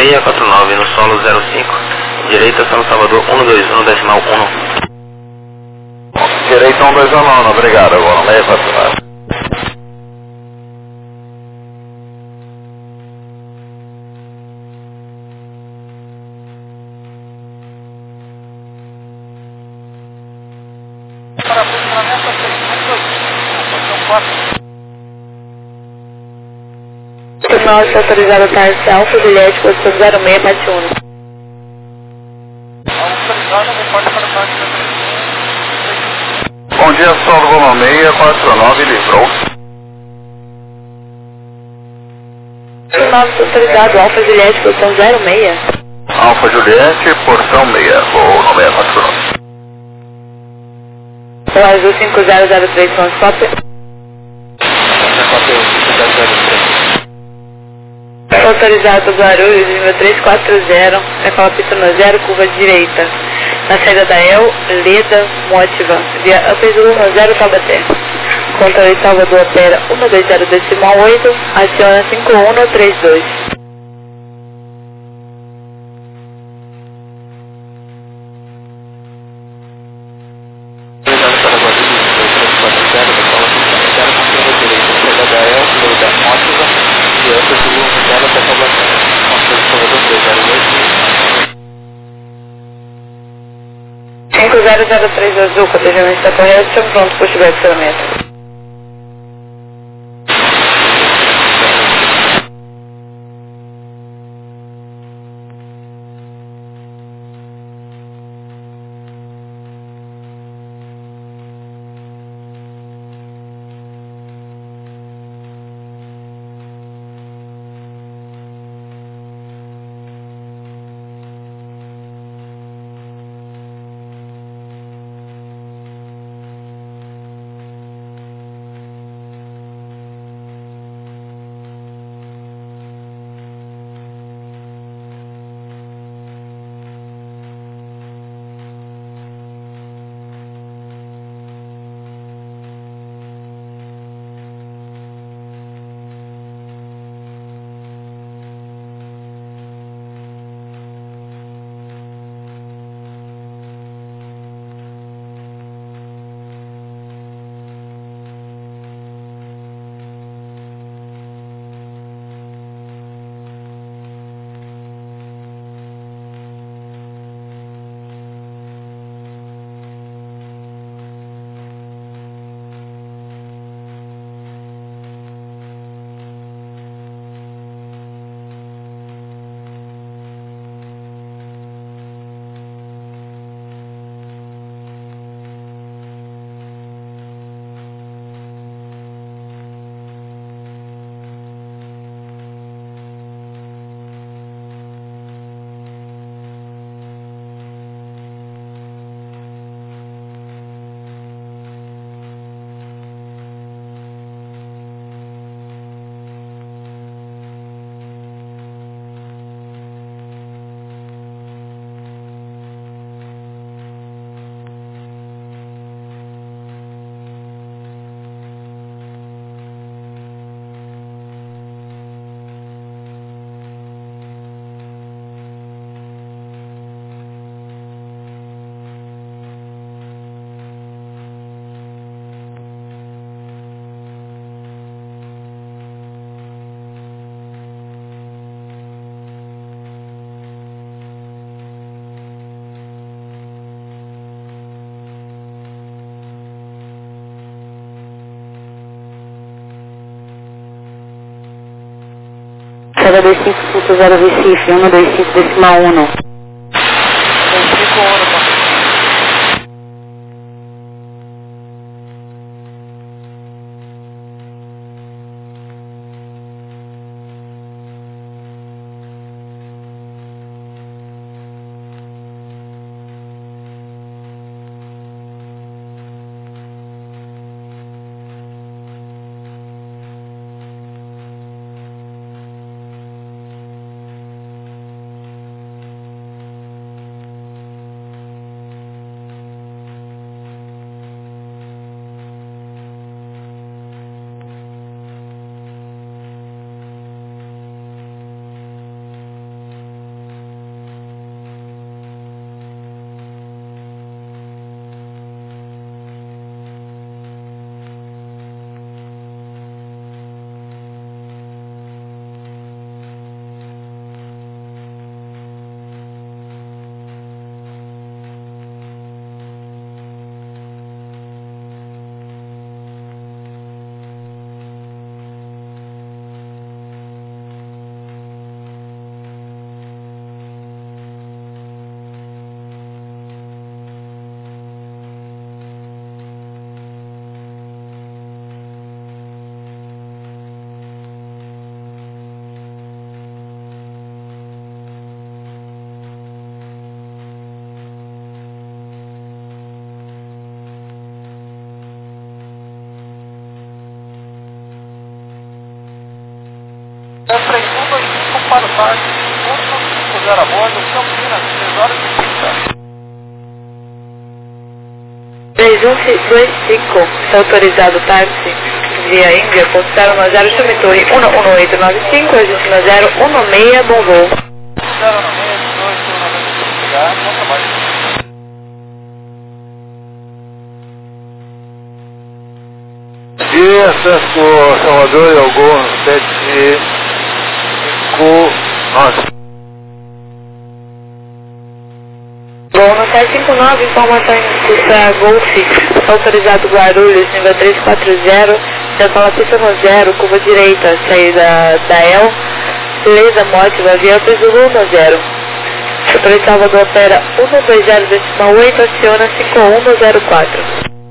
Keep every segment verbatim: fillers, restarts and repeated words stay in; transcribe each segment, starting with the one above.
seis quatro nove no solo zero cinco. Direita São Salvador um dois um decimal um. Direita um dois um nove, obrigado, agora seis quatro nove. Para funcionamento Nossa autorizada parcial, Fusilete, posição zero seis, bate um. autorizada, repórter para o parque. Bom dia, solo Goma seis quatro nove, livrou. Nossa autorizado, Alfa Juliette, posição zero seis. Alfa Juliette, porção seis, voo no seis quatro nove. Azul cinco zero zero três, Transpop. Autorizado Guarulhos, nível três quatro zero, Ecala Pistona zero, curva direita. Na saída da El, Leda, Mótiva, via Upper um zero Taubaté. Controle Salvador opera um dois zero decimal oito, aciona cinco um três dois. cinco zero zero três Azul, cotejamento está correto, estamos prontos para o estacionamento. zero dois cinco ponto zero Recife, um dois cinco decimal um. para o táxi, um cinco zero a bordo, Campinas, três horas e trinta. três um dois cinco, está autorizado o táxi via Índia, ponto zero nove zero, chame torre um um oito nove cinco, Argentina zero um seis, bom voo. zero nove seis, dois um nove cinco, obrigado, bom trabalho. E acesso Salvador e Algon sete cinco nove. Bom, no sete cinco nove, informações para Golf, autorizado Guarulhos, nível três quatro zero, decola pista no zero, curva direita, saída da El, Leda Mótiva, via Zulu no zero. Setor Salvador opera um dois zero decimal oito, aciona cinco um zero quatro.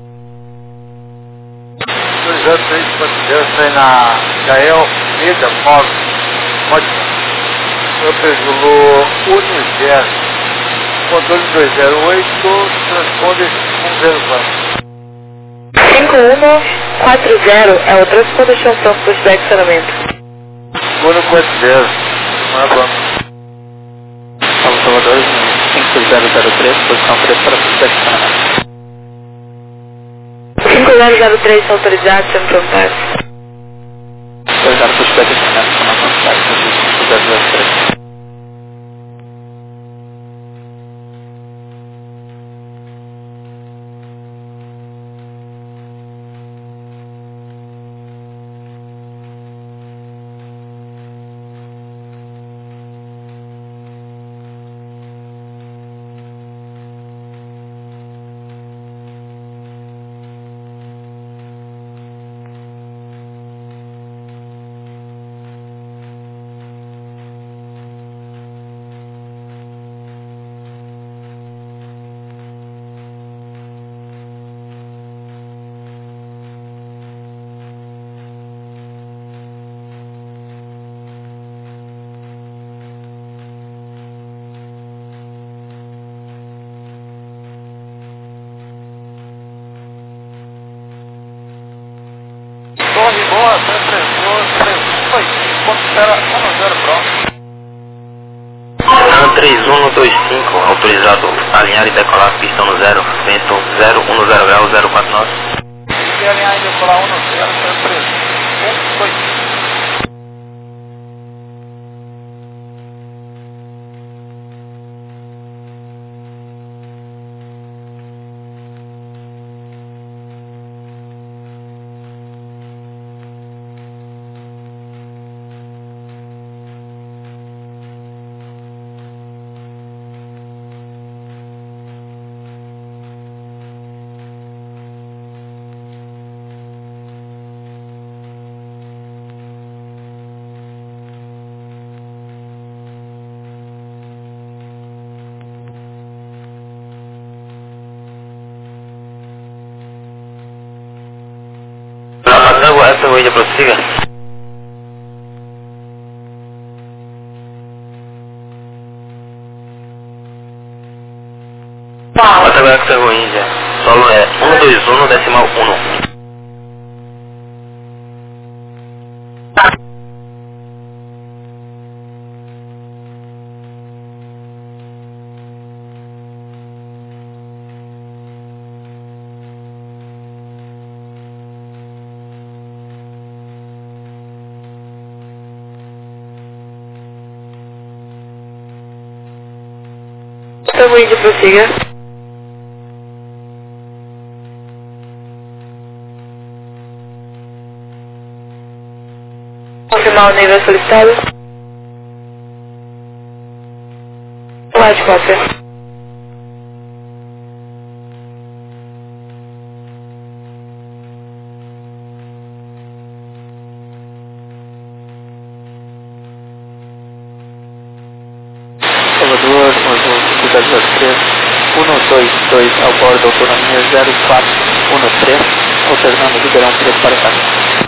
dois zero três quatro zero, sai na Gael, Leda Mótiva, Upper Zulu um zero. Controle dois zero oito, transponder um zero quatro. cinco um quatro zero é o transponder chão pushback acionamento. Mono quatro zero, Marabama. Salve Salvador, cinco zero zero três, posição três para pushback acionamento. cinco zero zero três autorizado, centro táxi. dois zero pushback acionamento, informação de táxi, cinco zero zero três. Torre boa, três três dois, ponto zero um zero próximo. três um dois cinco, autorizado alinhar e decolar pista no zero, vento zero um zero grau zero quatro nove. Se alinhar e decolar um zero, três um dois cinco. Essa Índia prossiga. Ataque essa Índia. Solo é um dois um decimal um. Estamos indo, prossiga. Confirmar o nível solicitado. Light copy. Salvador, cinco zero zero três, um dois dois, ao bordo, autonomia zero quatro um três, alternando Ribeirão Preto para cá.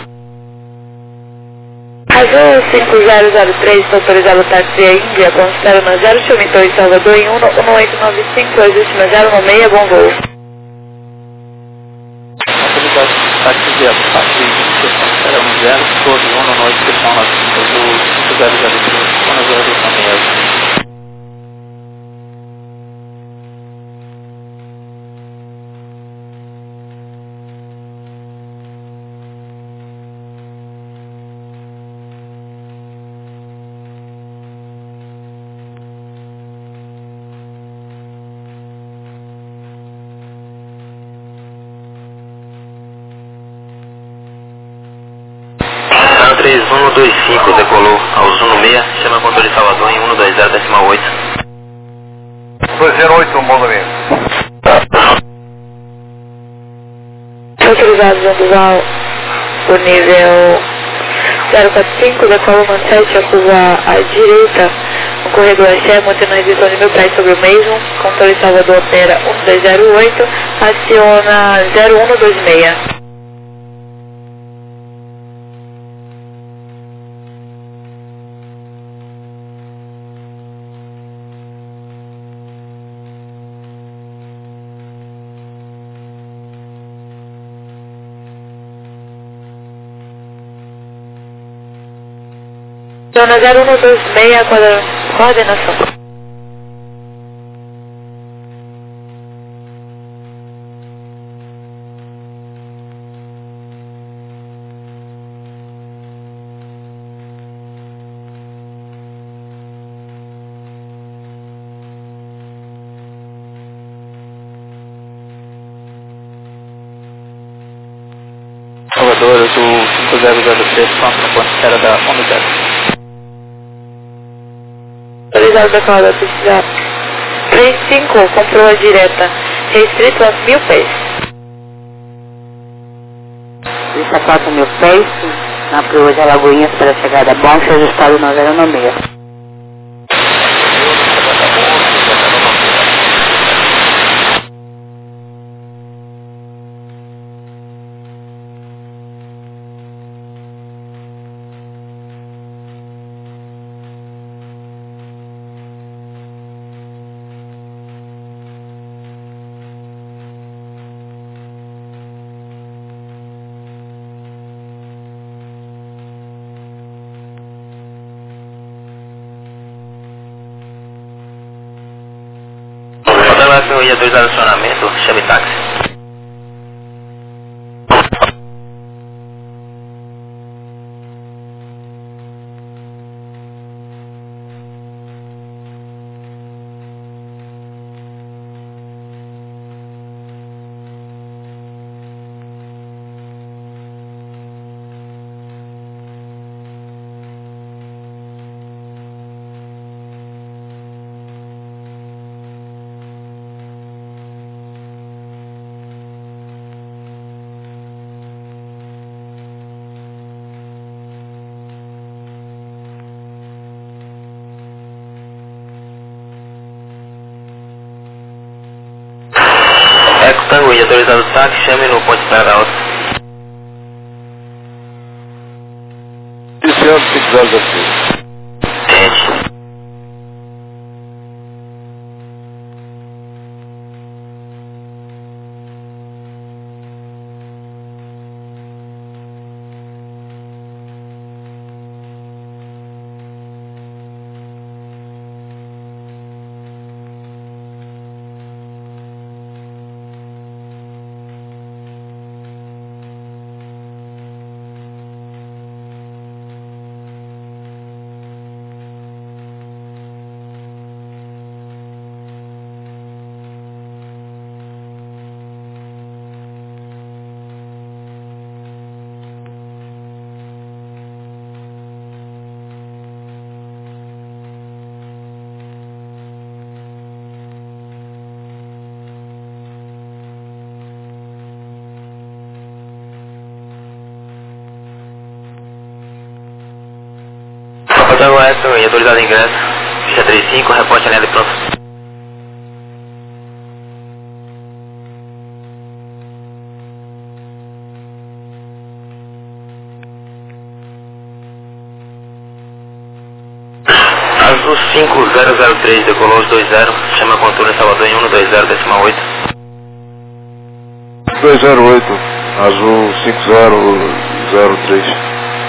Azul cinco zero zero três, autorizado o táxi a Índia, considera no zero, Chumitou em Salvador em um um oito nove cinco, existe no zero um seis, bom voo. Autorizado táxi via táxi, considera no zero, Torre um, noite, questão nove cinco Azul cinco zero zero três, um zero zero três um dois cinco, decolou ao Zuno seis, chama controle de Salvador em um dois zero decimal oito. dois zero oito, movimento. Autorizados a usar o nível zero quatro cinco, decola uma sete, acusa à direita, no corredor Axé, mantendo a edição de mil pés sobre o mesmo, controle de Salvador opera um dois zero oito, aciona zero um dois seis. Zona zero um dois seis, coordenação. Salvador, Azul cinco zero zero três, pronto no ponto de espera da um zero. Autorizado da calada precisar. três cinco, comprou a direta, restrito a mil pés. Isso a quatro mil pés, na proa de Alagoinhas para a chegada bom, ajustado no zero nove seis. Eu ia dois acionamento, chame táxi. Eco Tango, ia autorizado o táxi, chame no ponte Praia Alta. Iniciando cinco zero zero três. Gente. Hotel Weston, e autorizado em ingresso. Ficha trinta e cinco, reporte anel e pronto. Azul cinco zero zero três, decolou os dois zero, chama contorno Salvador em um dois zero decimal oito. dois zero oito, Azul cinco zero zero três.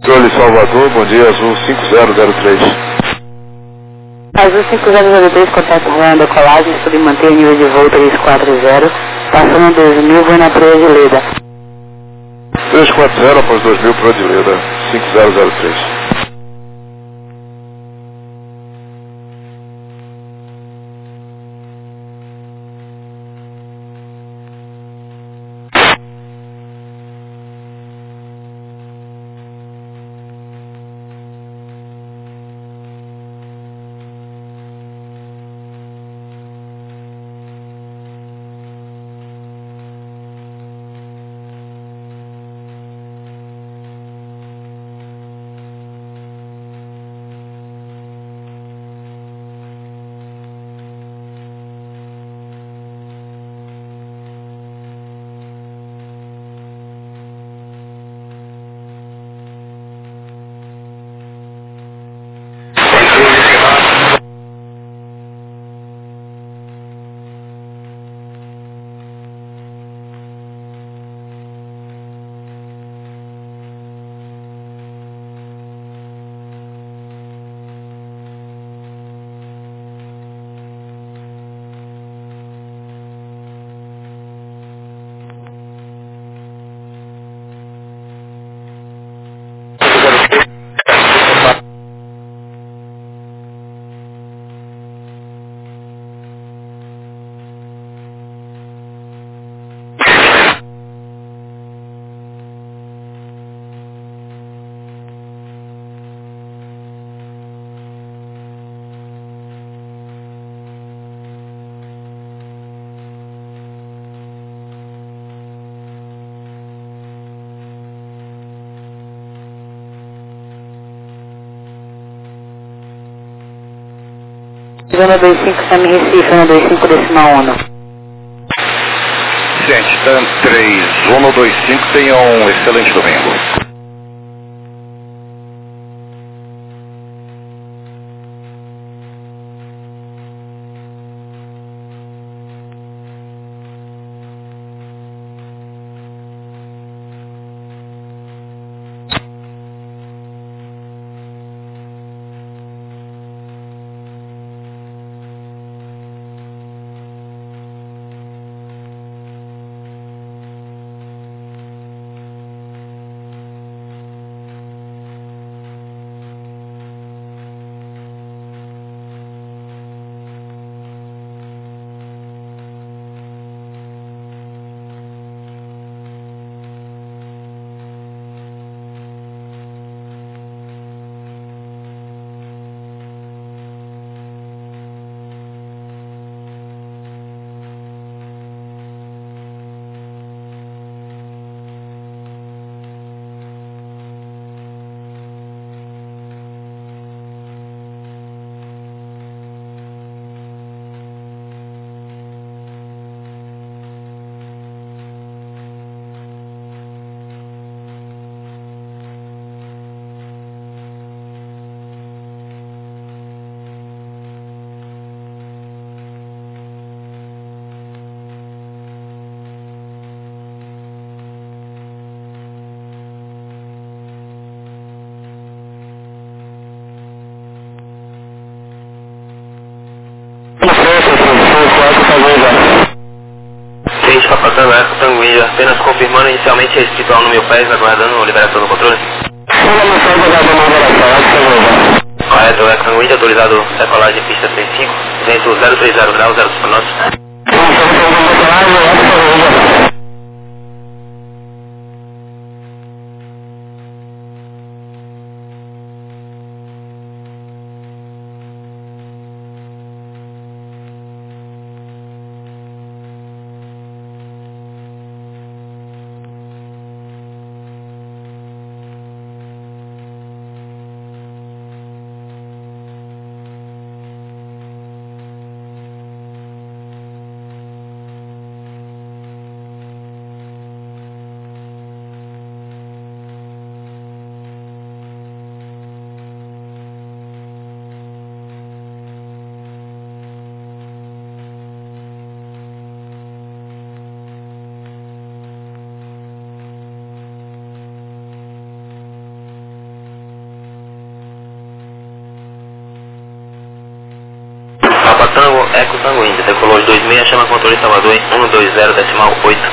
Controle Salvador, bom dia, Azul cinco zero zero três. Azul cinco zero zero três, contato Rolando Decolagem, sobre manter nível de voo três quatro zero, passando dois mil, vou na Proa de Leda. três quatro zero após dois mil, Proa de Leda, cinco zero zero três. Zona dois cinco, Sam Recife, zona dois cinco, decimal ONU. Gente, Dan três, zona dois cinco, tenha um excelente domingo. Gente, Papa Tango, Eco Tanguinha, apenas confirmando inicialmente restrito ao número pés, aguardando liberação do controle. Correto, Eco Tanguinha, autorizado decolagem pista trinta e cinco, vento zero três zero graus, zero para nós. Tango, Eco Tango Índia, decolou dois seis, chama controle Salvador em um dois zero decimal oito.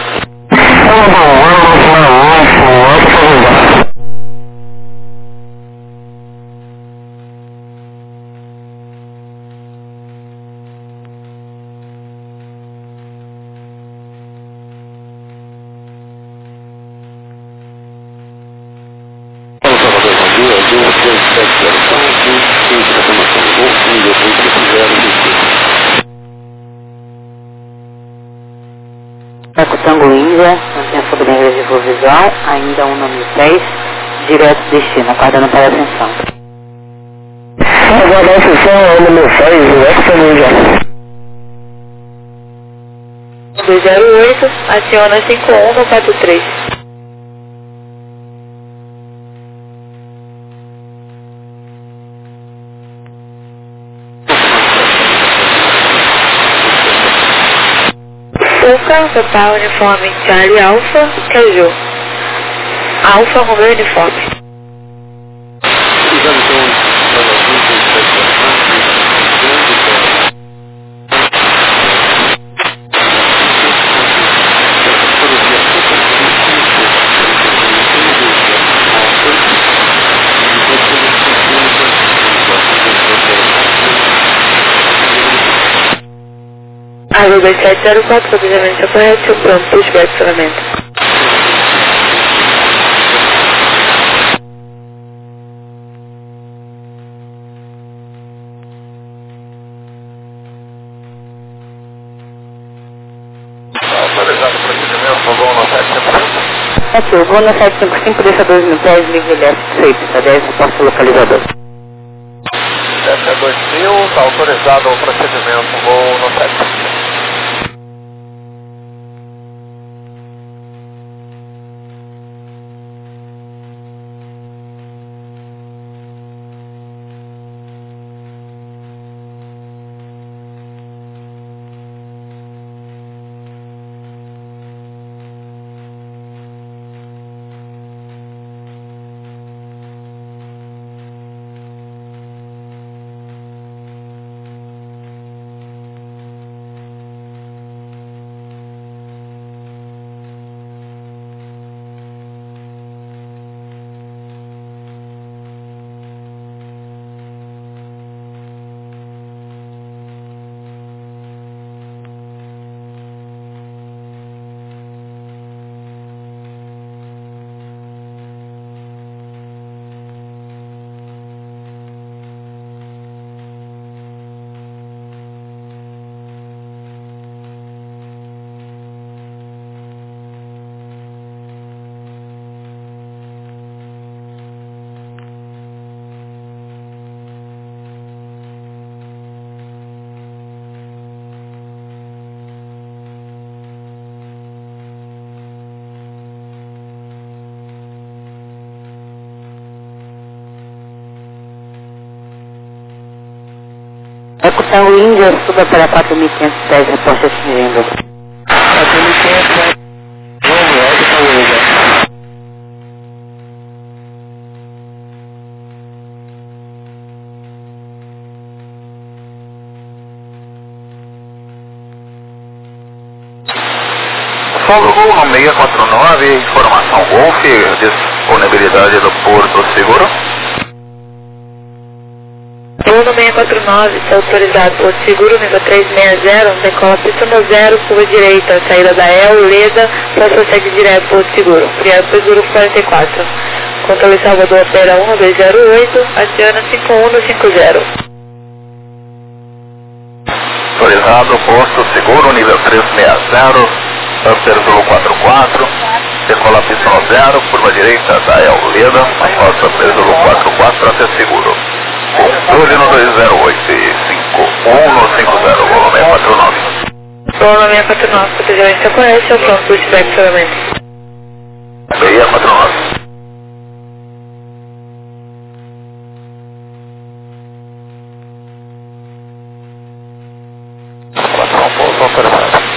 Eco Tango Índia, mantém a sobrelinha de voo visual, ainda um nome dez, direto destino, aguardando para a ascensão. Agora a ascensão é o número seis, Eco Tango Índia. dois zero oito, aciona cinco um no quatro três. Uca, total uniforme Charlie Alpha, Caju. Alpha, Romeo uniforme. Alô dois sete zero quatro, provisamente correto, pronto, pushback somente. Autorizado o procedimento, voo no sete cinco cinco. Aqui, o voo no sete cinco cinco, deixa dois mil pés, nível leste, seis, dez, posto localizador. Delta dois mil, está autorizado o procedimento, voo no sete cinco cinco. Eco Tango Índia, suba para quatro mil e quinhentos pés, reposta atingindo. quatro mil e quinhentos pés. Vamos, Eco Tango Índia. Solo Gol no seis quatro nove, informação Golf, disponibilidade do Porto Seguro. Voo no seis quatro nove, está autorizado por seguro nível três seis zero, decola pista no zero, curva direita, saída da E L, Leda, só segue direto por seguro, criado por seguro quarenta e quatro. Controle Salvador opera um dois zero oito, aciona cinco um no cinco zero. Autorizado, posto seguro, nível três seis zero, Upper Zulu quatro quatro, decola pista no zero, curva direita da E L, Leda, após Upper Zulu quatro quatro até seguro. Controle no dois zero oito e cinco um no cinco zero, voo no seis quatro nove. Voo no seis quatro nove, protegimento correto, é o pronto, pushback somente. seis quatro nove. quatro um, pouso autorizado.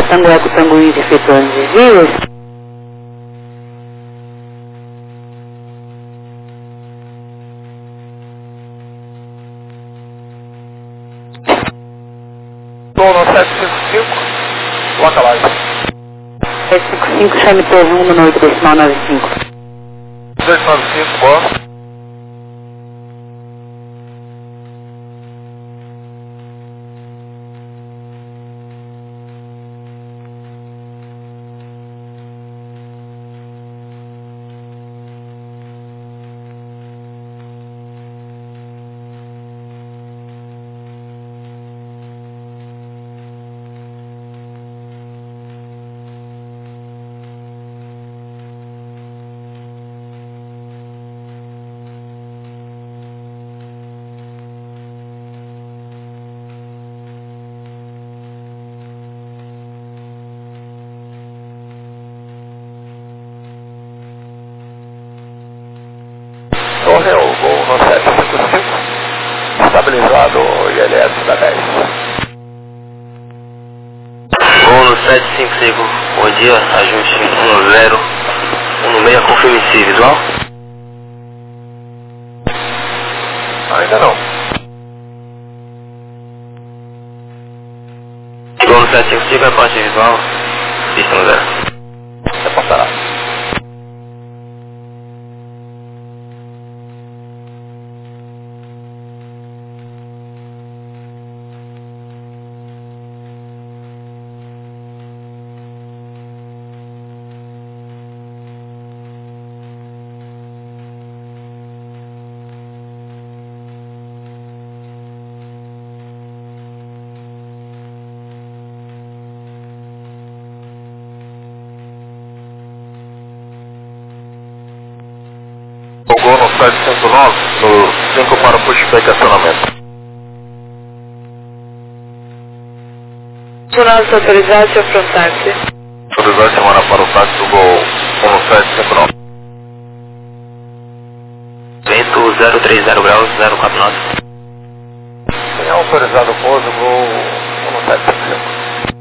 Tango Eco Tango Índio efetuando desvios. Sono sete cinco cinco, localize. sete cinco cinco, chame T um no oito decimal nove cinco. dois nove cinco, boa. Torre o gol no sete cinco cinco, estabilizado I L S da dez. Gol no sete cinco cinco, bom dia, ajuste um zero, um seis, confirme-se, visual? Ainda não. Gol no sete cinco cinco, é parte visual, pista no zero. Reportará. Gol no sete cinco nove, no cinco para pushback acionamento. Funcionários autorizados a afrontar-se. Autorizar semana para o táxi do Gol um no sete cinco nove. Vento zero três zero graus, zero quatro nove. Tem autorizado o pouso Gol um no sete cinco cinco.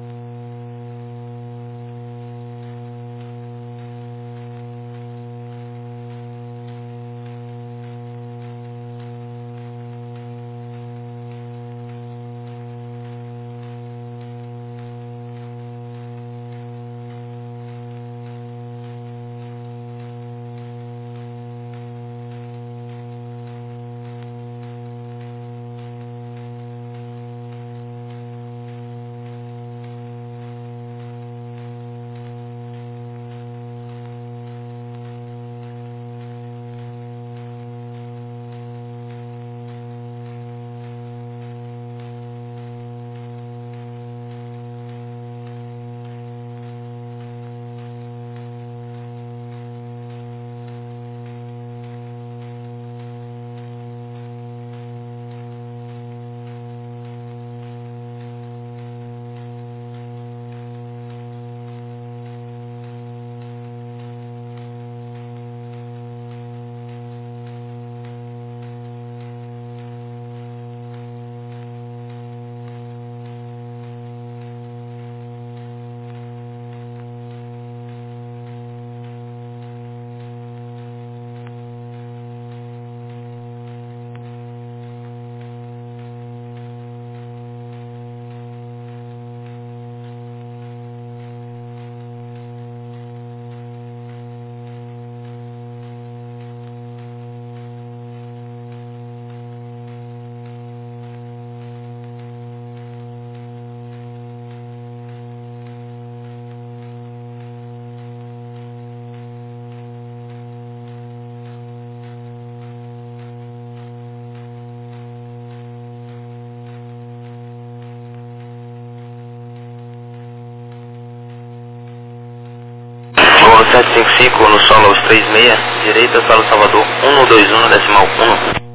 sete cinco cinco no solo aos três seis, direita, solo Salvador um no dois um, decimal um.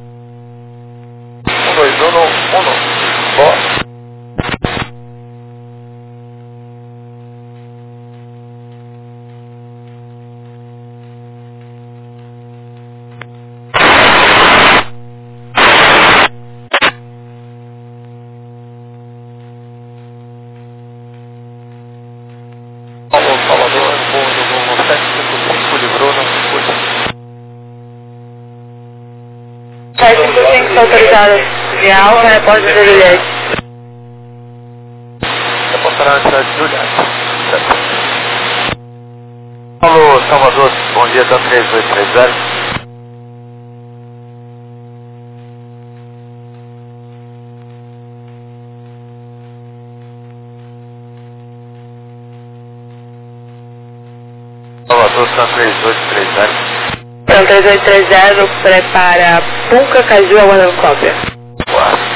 um dois um, um. Boa. autorizado de alta, repórter de Juliette. Reportará na cidade de Juliette. Alô, Salvador, bom dia, tá três oito três zero. Salvador, São três oito três zero. São três oito três zero, prepara Punca Caju, aguardando cópia. Claro.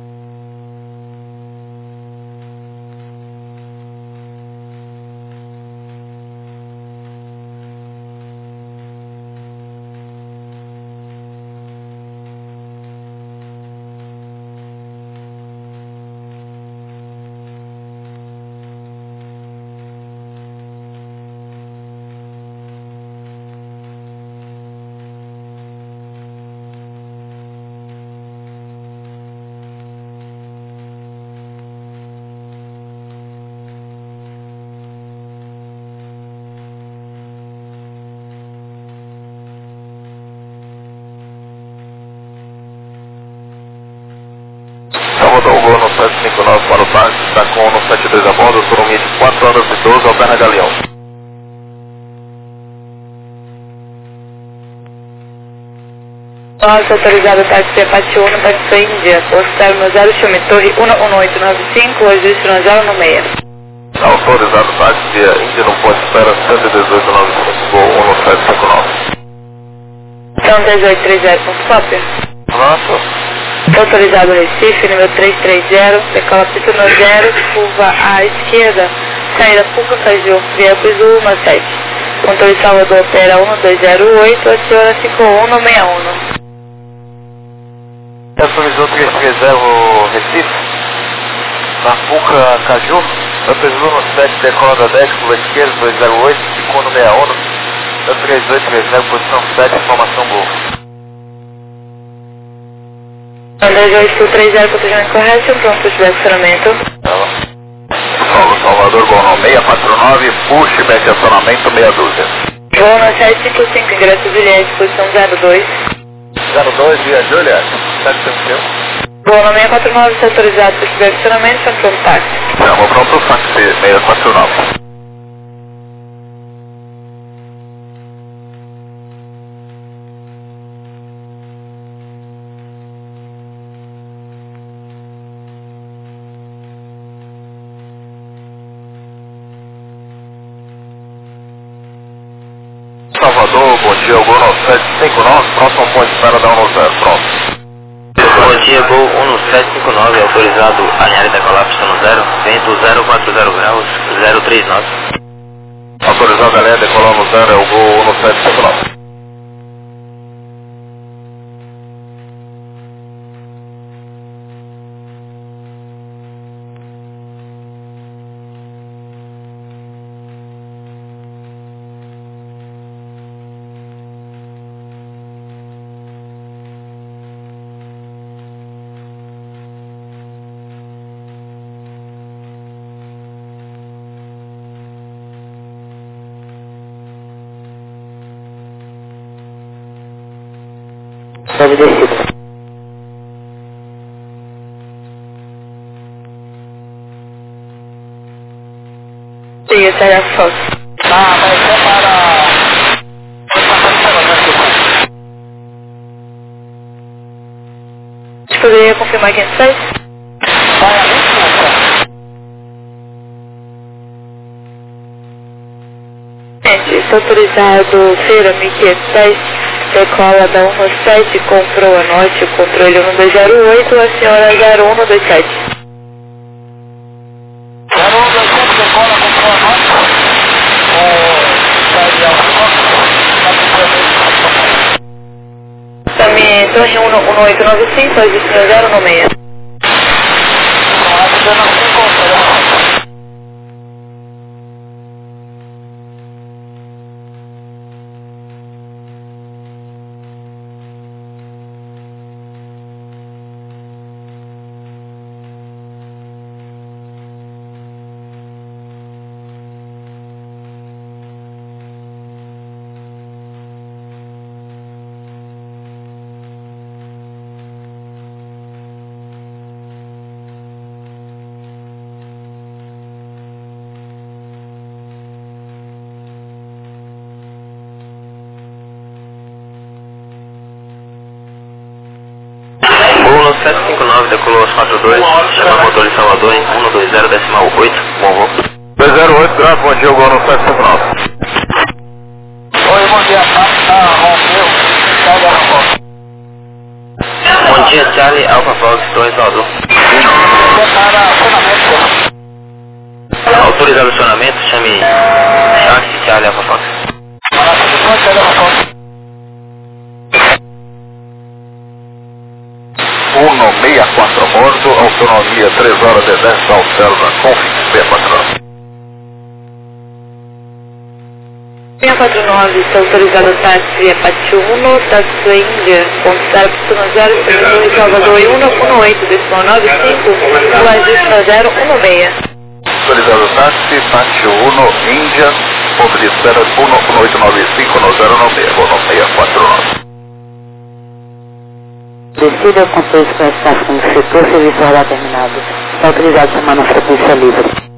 Salvador, o voo no sete cinco nove para o táxi, está com no sete dois a bordo, autonomia de quatro horas e doze, Alberna Galeão. Nossa, autorizado táxi Apache um, táxi Índia, posto termo zero, chame Torre um um oito nove cinco, ajuste no zero no meio. Autorizado táxi via Índia no ponto de espera cento e dezoito nove cinco, voo um no sete cinco nove. São três oito três zero, ponto cópia. Pronto. Autorizado Recife, número três três zero, decola pista no zero, curva à esquerda, saída Punca Caju, via Piso um sete. Controle Salvador opera um dois zero oito, aciona cinco um no seis um. Autorizou três três zero Recife, na Punca Caju, autorizou no sete, decola da dez, curva esquerda, dois zero oito, ficou no seis um, três oito três zero, posição sete, informação boa. dois oito três zero, protegimento correto, pronto para o estacionamento. Solo Salvador, voo no seis quatro nove, pushback acionamento meia dúzia. Voo na sete cinco cinco, ingresso Juliette, posição zero dois. zero dois via Juliette, sete cinco cinco. Voo na seis quatro nove, está autorizado para o estacionamento, está pronto táxi. Chama pronto, táxi seis quatro nove. Salvador, bom dia, o Gol sete cinco nove, próximo ponto de espera da um zero, pronto. Bom dia, Gol um sete cinco nove, autorizado alinhar e decolar pista no zero, vento zero quatro zero graus, zero três nove. Autorizado alinhar e decolar no zero, é o Gol um sete cinco nove. Sobe descida. Sim, essa é a foto. Ah, mas é para... Você poderia confirmar quem fez? Vai a vinte e um. Gente, está autorizado Feira Mickey dez, decola da um sete, comprou a noite, o controle um dois zero oito, a senhora zero um dois sete. zero um dois sete, decola, comprou a noite. Também Torre um um oito nove cinco, ajuste no zero no meio. sete cinco nove, decolou aos quatro dois, chama motor de Salvador em um dois zero, decimal oito, bom voo. dois zero oito, grave, bom dia, gol no sete cinco nove. Oi, bom dia, tá, Romeu, Charlie Alfa Fox. Bom dia, Charlie Alfa Fox, Torre Salvador. Para acionamento. Autorizado o acionamento, chame Charlie Charlie Alfa Fox. Charlie Alfa Fox. um seis quatro morto, autonomia três horas e dez ao céu da Confix B quatro. seis quatro nove, está autorizado o táxi Apache um, táxi Índia, ponto zero, zero, zero, Salvador um, um oito, decimal nove cinco, Lagista zero um seis. Autorizado táxi, Apache um, Índia, ponto de espera um um oito nove cinco no zero nove, voo no seis quatro nove. Decida com todos com a estação do setor, serviço radar terminado. Está autorizado chamar na frequência livre.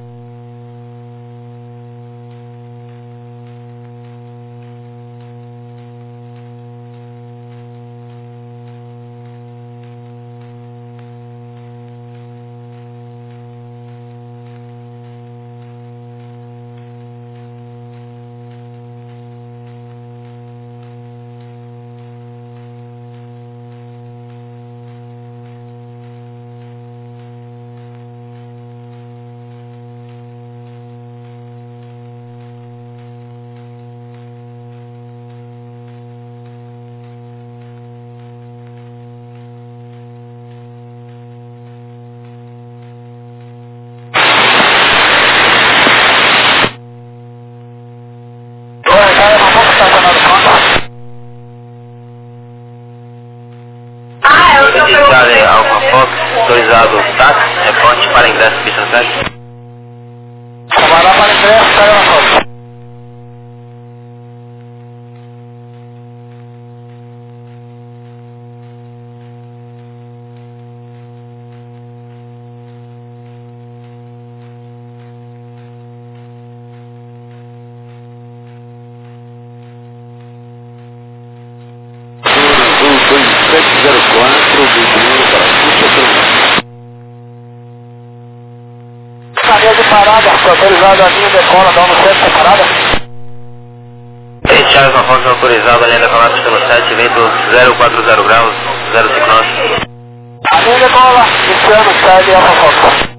Charlie Alfa Fox, autorizado táxi, reporte para ingresso pista sete. Camarada para ingresso, Charlie Alfa Fox. sete zero quatro, Bibiano para Puxa. Caminho de parada, autorizado a linha decola, dá no centro de parada. Charlie Alfa Fox, autorizado a linha decolar pista no sete, vento zero quatro zero graus, zero cinco nove. A linha decola, iniciando, Charlie Alfa Fox.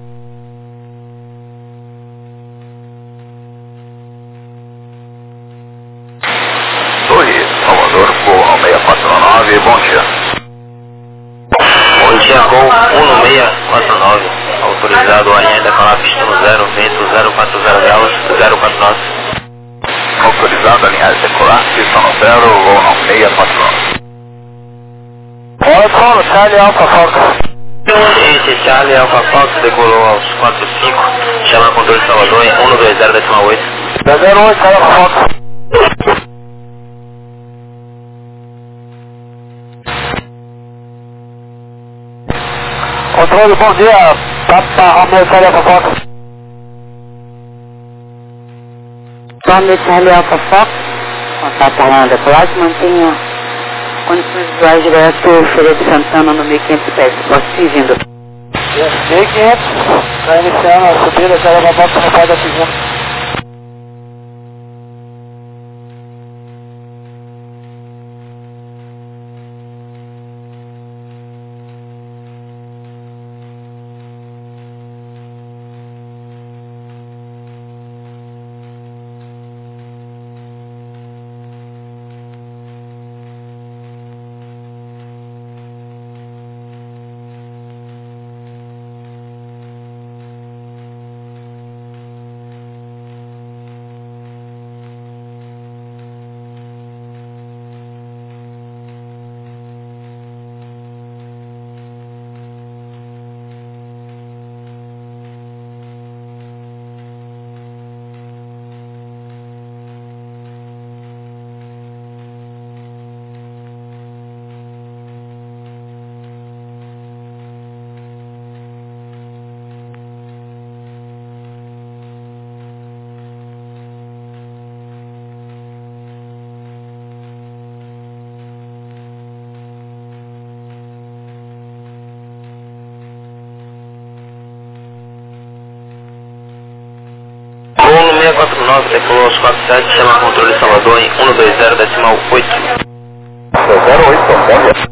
Torre Salvador, voo no seis quatro nove, bom dia. Bom dia, gol um seis quatro nove, autorizado a linha decolar pista no zero, vento zero quatro zero graus, zero quatro nove. Autorizado a linhagem decolar, pista no zero, voo no seis quatro nove. Oi, solo, Charlie Alfa Fox. Gente, Charlie Alfa Fox decolou aos quatro cinco, chama controle de Salvador em um dois zero, decimal oito. zero oito, Charlie Alfa Fox. Controle, bom dia, Papa Romeo Charlie Alfa Fox. Romeo Charlie Alfa Fox, contato na decolagem, mantenha condições visuais direto Felipe Santana no mil e quinhentos pés. Posso ir vindo. mil e quinhentos, está iniciando a subida, Charlie Alfa Fox, não pode atingir. nove, decolou aos quatro sete, chama controle Salvador em um dois zero, decimal oito. zero oito, bom dia.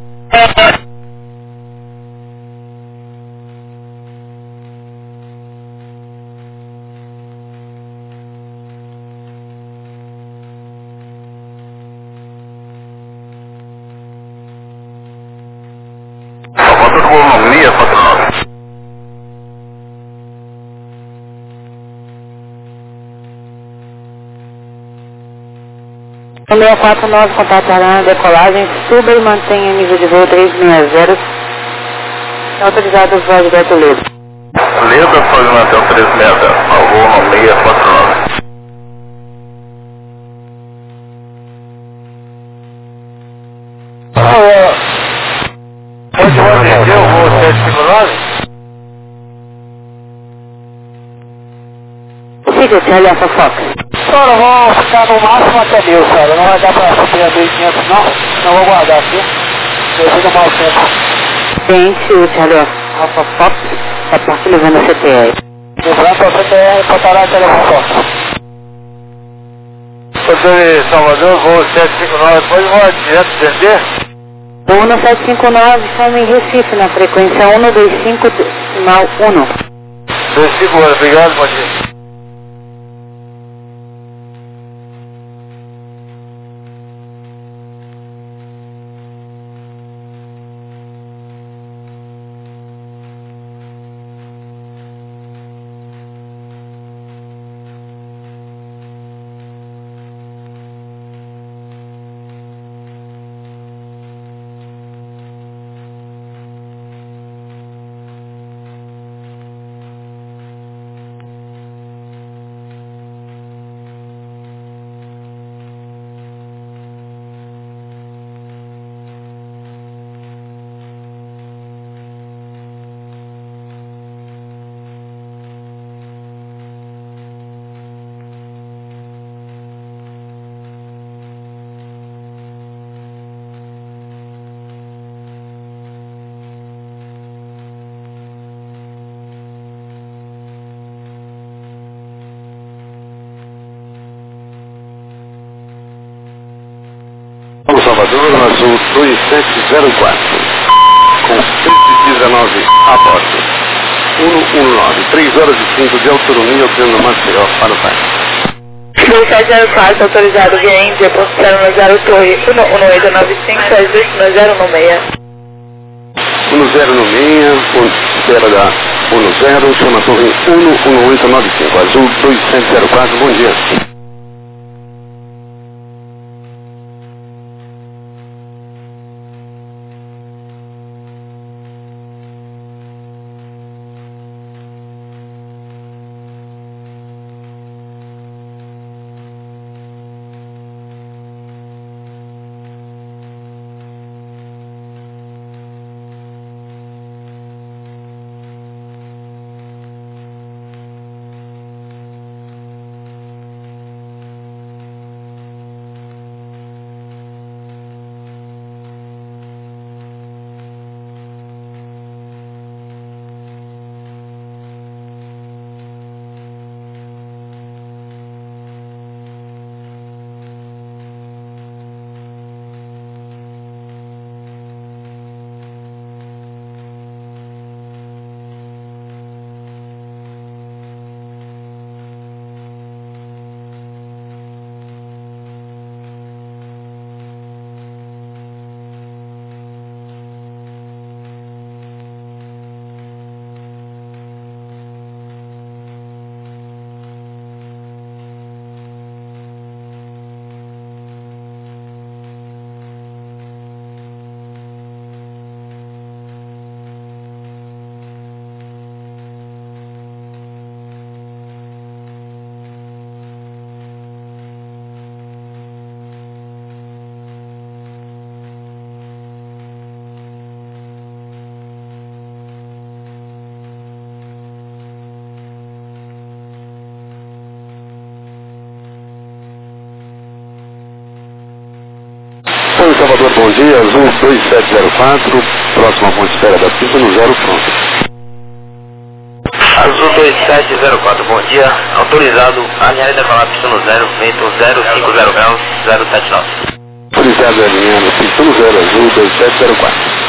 Salvador Gol seis quatro nove. seis quatro nove, contato Arana, decolagem, suba e mantenha nível de voo três seis zero. Autorizado os voos de Beto Leda. Leda, pode manter o três seis zero, voo seis quatro nove. Pode atender o voo sete cinco nove? Siga, ali a fofoca. Senhora, vamos ficar no máximo até mil, senhora. Não vai dar para subir a mil e quinhentos não. Não vou guardar aqui. Devido ao mau tempo. Gente, o Charlie Alfa Fox, é parte levando a C T R. Lembrando para a C T R, botará a telefone. Doutor Salvador, voo sete cinco nove, pode voar direto descer? O um sete cinco nove, chama em Recife, na frequência um dois cinco, decimal um. dois cinco, obrigado, bom dia. Salvador, azul dois sete zero quatro, com cento e dezenove a bordo. cento e dezenove, três horas e cinco de autonomia, operando Maceió para o país. dois sete zero quatro, autorizado via Índia, ponto zero zero Torre, um um oito nove cinco, seis dois zero no meia. um zero no meia, espera da um zero, chama a torre um um oito nove cinco, azul dois sete zero quatro, bom dia. Oi, Salvador, bom dia, azul dois sete zero quatro, próxima ponte espera da pista no zero pronto. Azul dois sete zero quatro, bom dia. Autorizado, alinhada da colapso no zero, vento zero cinco zero graus, zero sete nove. Autorizado alinhando, pistão zero azul, dois sete zero quatro.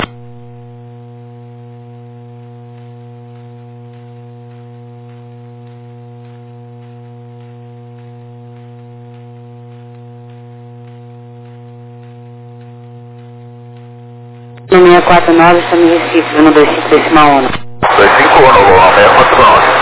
No seis quatro nove, estamos em Recife, um dois cinco decimal um. dois cinco um, vou seis quatro nove.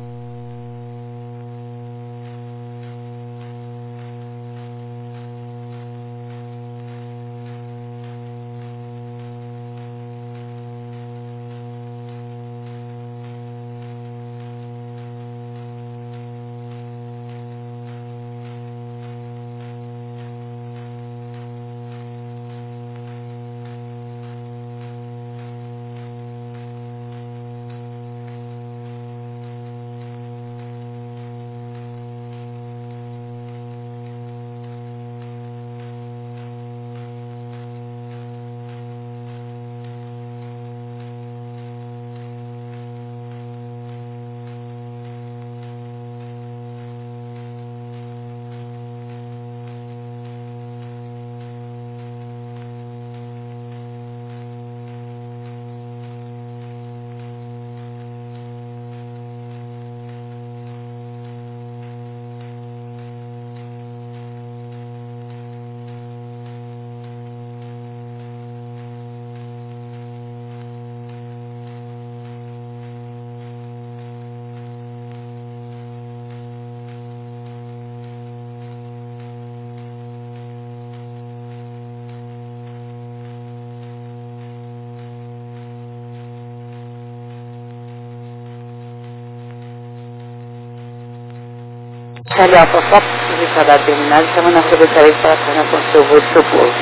Charlie Alfa Fox, serviço da terminal, estamos na secretaria para a com seu voo de socorro.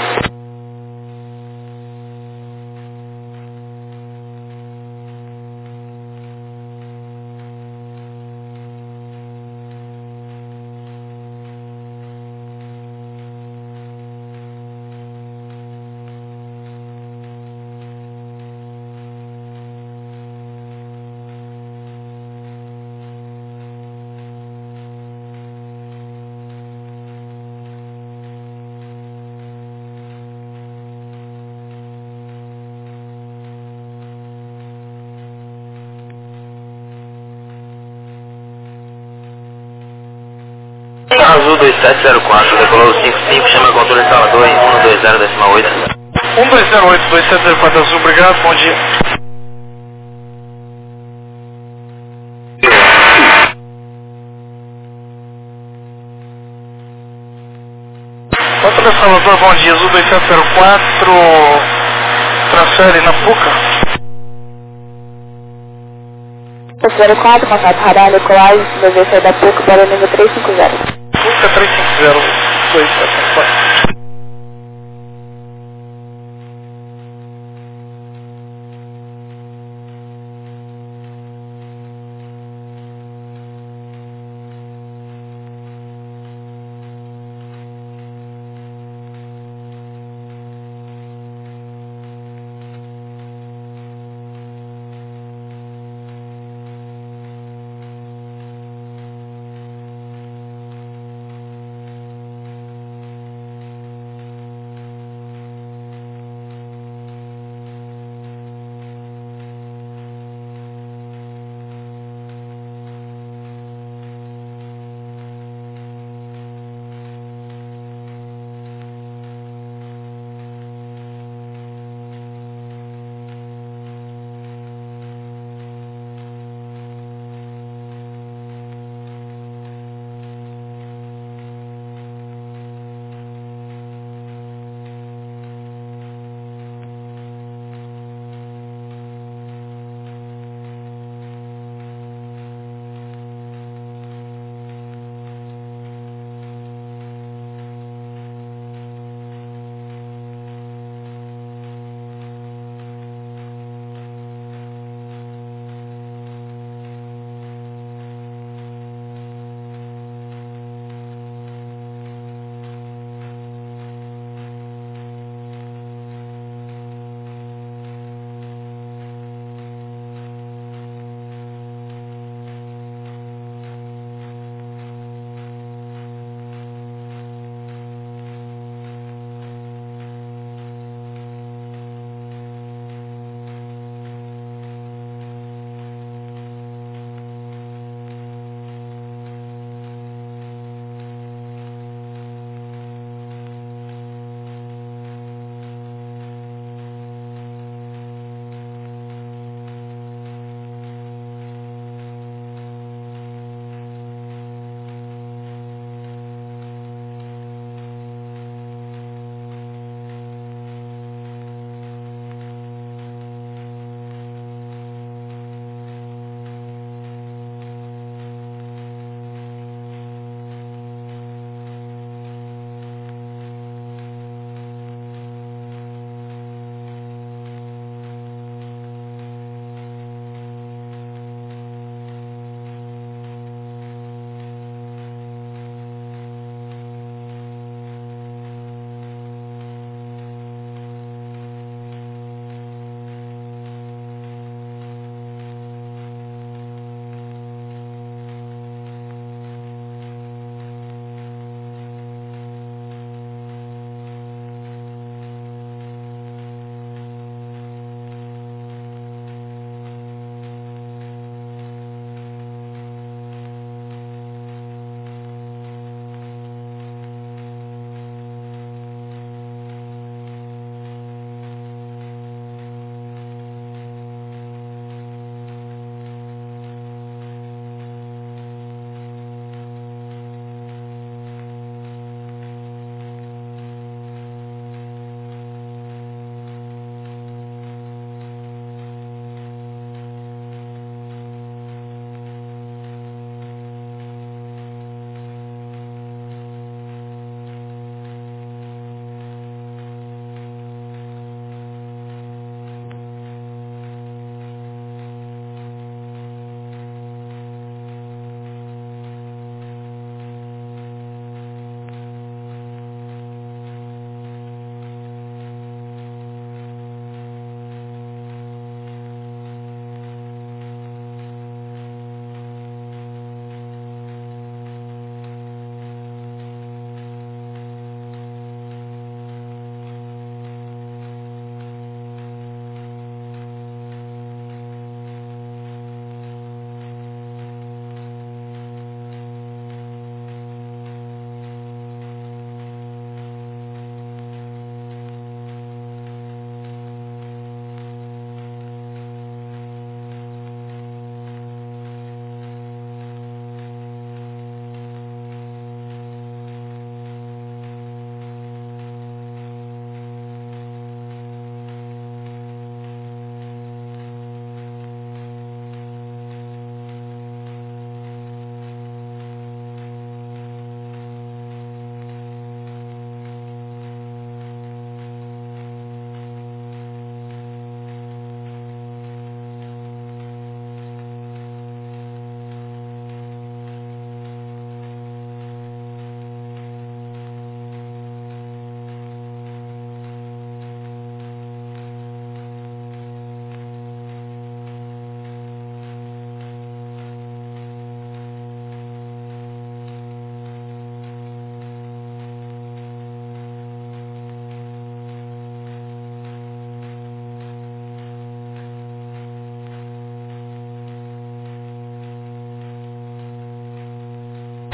Azul dois sete zero quatro, decolou cinco cinco, chama controle Salvador em um dois zero decimal oito. um dois zero oito, dois sete zero quatro Azul, obrigado, bom dia. Controle Salvador, bom dia, Azul dois sete zero quatro, transfere na Puca. zero quatro, contato radar, decolagem, dever da PUC para o nível três cinco zero. Puca três cinco zero, dois sete zero quatro.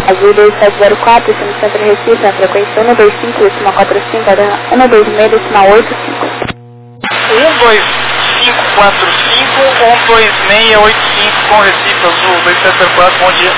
Azul dois sete zero quatro, estamos no centro de Recife, na frequência um dois cinco, decimal quatro cinco, um dois seis, decimal oito cinco. um dois cinco quatro cinco, um dois seis oito cinco com Recife Azul dois sete zero quatro, bom dia.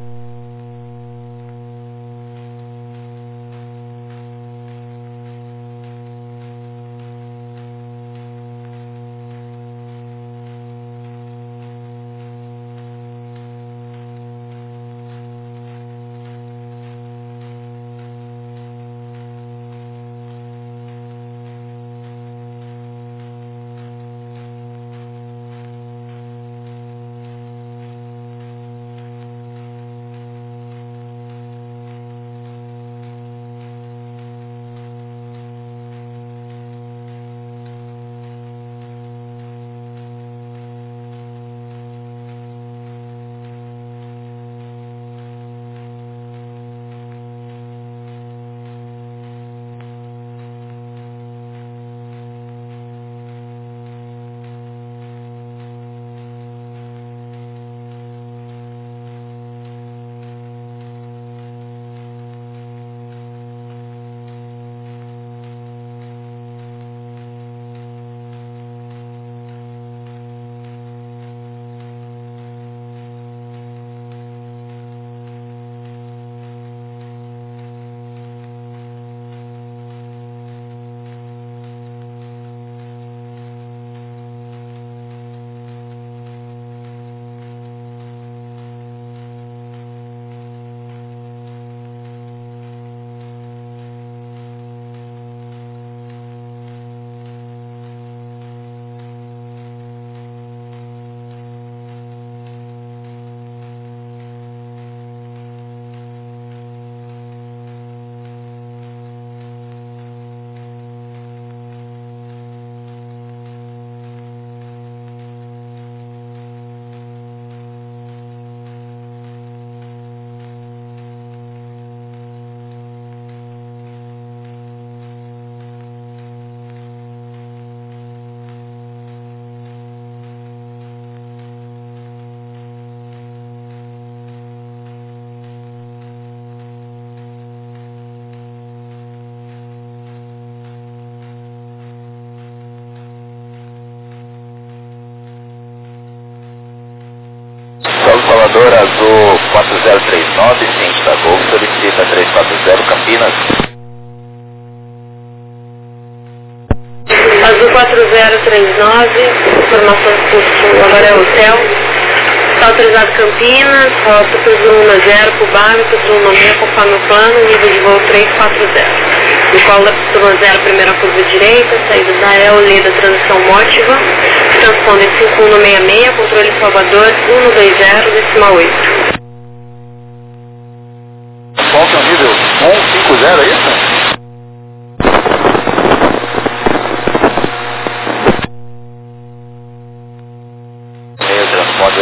Salvador Azul quatro zero três nove, ciente da Gol, solicita três quatro zero Campinas. Azul quatro zero três nove, informação de curso, agora é hotel. Está autorizado Campinas, rota Azul um zero, Cubano, Azul nove, conforme o plano, nível de voo três quatro zero. No qual da um zero, primeira curva direita, saída da E L, Leda, transição Mótiva, transponder cinco um no seis seis, controle Salvador um dois zero, decimal oito.